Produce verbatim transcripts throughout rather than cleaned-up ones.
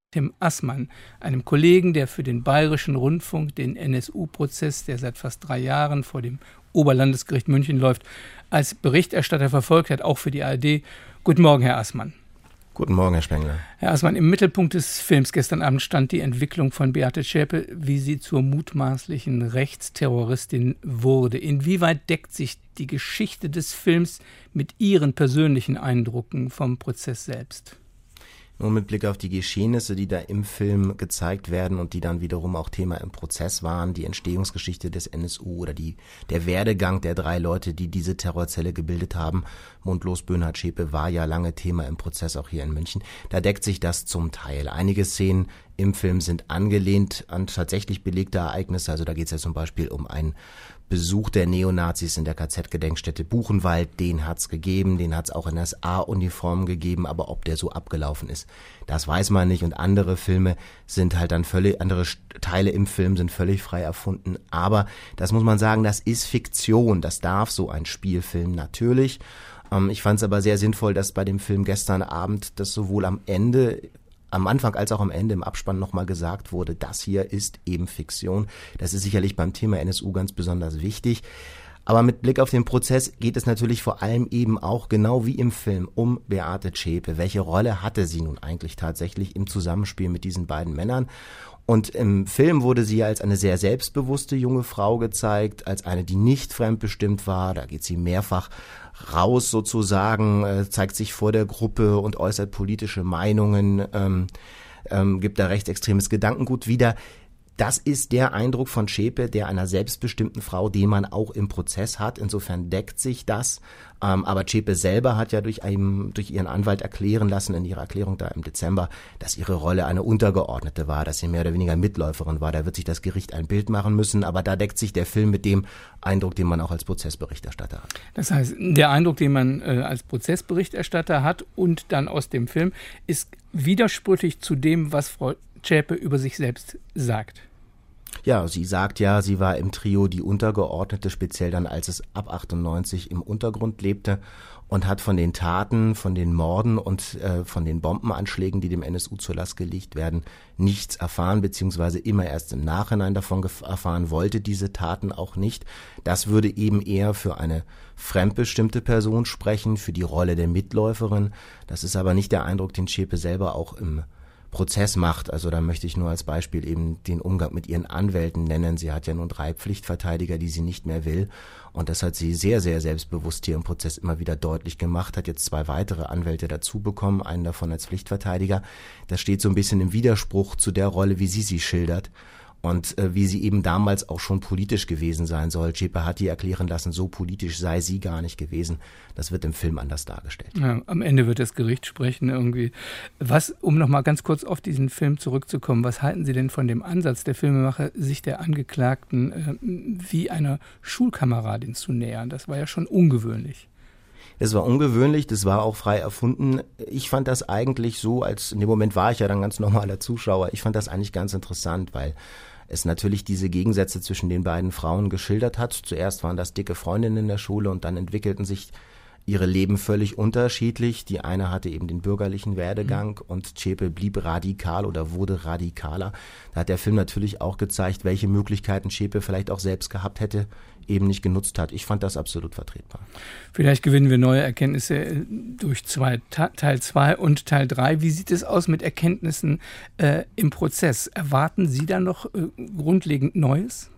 Tim Assmann, einem Kollegen, der für den Bayerischen Rundfunk den N S U-Prozess, der seit fast drei Jahren vor dem Oberlandesgericht München läuft, als Berichterstatter verfolgt hat, auch für die A R D. Guten Morgen, Herr Assmann. Guten Morgen, Herr Spengler. Herr Assmann, im Mittelpunkt des Films gestern Abend stand die Entwicklung von Beate Zschäpe, wie sie zur mutmaßlichen Rechtsterroristin wurde. Inwieweit deckt sich die Geschichte des Films mit Ihren persönlichen Eindrücken vom Prozess selbst? Nur mit Blick auf die Geschehnisse, die da im Film gezeigt werden und die dann wiederum auch Thema im Prozess waren, die Entstehungsgeschichte des N S U oder die der Werdegang der drei Leute, die diese Terrorzelle gebildet haben. Mundlos, Böhnhardt, Zschäpe war ja lange Thema im Prozess, auch hier in München. Da deckt sich das zum Teil. Einige Szenen im Film sind angelehnt an tatsächlich belegte Ereignisse. Also da geht es ja zum Beispiel um einen Besuch der Neonazis in der K Z-Gedenkstätte Buchenwald. Den hat's gegeben, den hat's auch in S A-Uniformen gegeben, aber ob der so abgelaufen ist, das weiß man nicht. Und andere Filme sind halt dann völlig, andere Teile im Film sind völlig frei erfunden. Aber das muss man sagen, das ist Fiktion. Das darf so ein Spielfilm natürlich. Ähm, ich fand es aber sehr sinnvoll, dass bei dem Film gestern Abend das sowohl am Ende am Anfang als auch am Ende im Abspann nochmal gesagt wurde, das hier ist eben Fiktion. Das ist sicherlich beim Thema N S U ganz besonders wichtig. Aber mit Blick auf den Prozess geht es natürlich vor allem eben auch, genau wie im Film, um Beate Zschäpe. Welche Rolle hatte sie nun eigentlich tatsächlich im Zusammenspiel mit diesen beiden Männern? Und im Film wurde sie als eine sehr selbstbewusste junge Frau gezeigt, als eine, die nicht fremdbestimmt war. Da geht sie mehrfach raus sozusagen, äh, zeigt sich vor der Gruppe und äußert politische Meinungen, ähm, ähm, gibt da rechtsextremes Gedankengut wieder. Das ist der Eindruck von Zschäpe, der einer selbstbestimmten Frau, den man auch im Prozess hat. Insofern deckt sich das. Ähm, aber Zschäpe selber hat ja durch, einen, durch ihren Anwalt erklären lassen, in ihrer Erklärung da im Dezember, dass ihre Rolle eine Untergeordnete war, dass sie mehr oder weniger Mitläuferin war. Da wird sich das Gericht ein Bild machen müssen. Aber da deckt sich der Film mit dem Eindruck, den man auch als Prozessberichterstatter hat. Das heißt, der Eindruck, den man äh, als Prozessberichterstatter hat und dann aus dem Film, ist widersprüchlich zu dem, was Frau Zschäpe über sich selbst sagt. Ja, sie sagt ja, sie war im Trio die Untergeordnete, speziell dann, als es ab achtundneunzig im Untergrund lebte, und hat von den Taten, von den Morden und äh, von den Bombenanschlägen, die dem N S U zur Last gelegt werden, nichts erfahren, beziehungsweise immer erst im Nachhinein davon gef- erfahren, wollte diese Taten auch nicht. Das würde eben eher für eine fremdbestimmte Person sprechen, für die Rolle der Mitläuferin. Das ist aber nicht der Eindruck, den Zschäpe selber auch im Prozess macht. Also da möchte ich nur als Beispiel eben den Umgang mit ihren Anwälten nennen. Sie hat ja nun drei Pflichtverteidiger, die sie nicht mehr will. Und das hat sie sehr, sehr selbstbewusst hier im Prozess immer wieder deutlich gemacht, hat jetzt zwei weitere Anwälte dazu bekommen, einen davon als Pflichtverteidiger. Das steht so ein bisschen im Widerspruch zu der Rolle, wie sie sie schildert. Und äh, wie sie eben damals auch schon politisch gewesen sein soll. Zschäpe hat die erklären lassen, so politisch sei sie gar nicht gewesen. Das wird im Film anders dargestellt. Ja, am Ende wird das Gericht sprechen irgendwie. Was, um nochmal ganz kurz auf diesen Film zurückzukommen, was halten Sie denn von dem Ansatz der Filmemacher, sich der Angeklagten äh, wie einer Schulkameradin zu nähern? Das war ja schon ungewöhnlich. Es war ungewöhnlich, das war auch frei erfunden. Ich fand das eigentlich so, als in dem Moment war ich ja dann ganz normaler Zuschauer, ich fand das eigentlich ganz interessant, weil es natürlich diese Gegensätze zwischen den beiden Frauen geschildert hat. Zuerst waren das dicke Freundinnen in der Schule und dann entwickelten sich ihre Leben völlig unterschiedlich. Die eine hatte eben den bürgerlichen Werdegang mhm. und Zschäpe blieb radikal oder wurde radikaler. Da hat der Film natürlich auch gezeigt, welche Möglichkeiten Zschäpe vielleicht auch selbst gehabt hätte, eben nicht genutzt hat. Ich fand das absolut vertretbar. Vielleicht gewinnen wir neue Erkenntnisse durch zwei, Teil zwei und Teil drei. Wie sieht es aus mit Erkenntnissen äh, im Prozess? Erwarten Sie da noch äh, grundlegend Neues?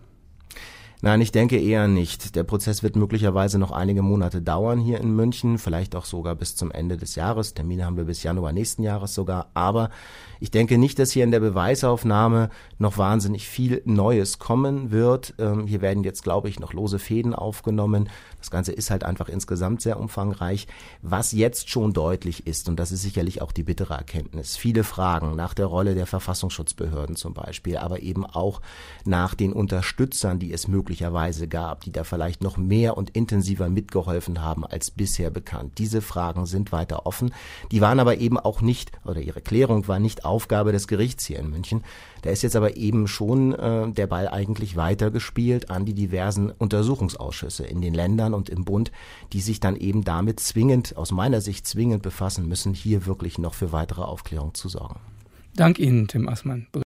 Nein, ich denke eher nicht. Der Prozess wird möglicherweise noch einige Monate dauern hier in München, vielleicht auch sogar bis zum Ende des Jahres. Termine haben wir bis Januar nächsten Jahres sogar. Aber ich denke nicht, dass hier in der Beweisaufnahme noch wahnsinnig viel Neues kommen wird. Ähm, hier werden jetzt, glaube ich, noch lose Fäden aufgenommen. Das Ganze ist halt einfach insgesamt sehr umfangreich. Was jetzt schon deutlich ist, und das ist sicherlich auch die bittere Erkenntnis, viele Fragen nach der Rolle der Verfassungsschutzbehörden zum Beispiel, aber eben auch nach den Unterstützern, die es möglicherweise gab, die da vielleicht noch mehr und intensiver mitgeholfen haben als bisher bekannt. Diese Fragen sind weiter offen. Die waren aber eben auch nicht, oder ihre Klärung war nicht Aufgabe des Gerichts hier in München. Da ist jetzt aber eben schon äh, der Ball eigentlich weitergespielt an die diversen Untersuchungsausschüsse in den Ländern und im Bund, die sich dann eben damit zwingend, aus meiner Sicht zwingend befassen müssen, hier wirklich noch für weitere Aufklärung zu sorgen. Dank Ihnen, Tim Assmann.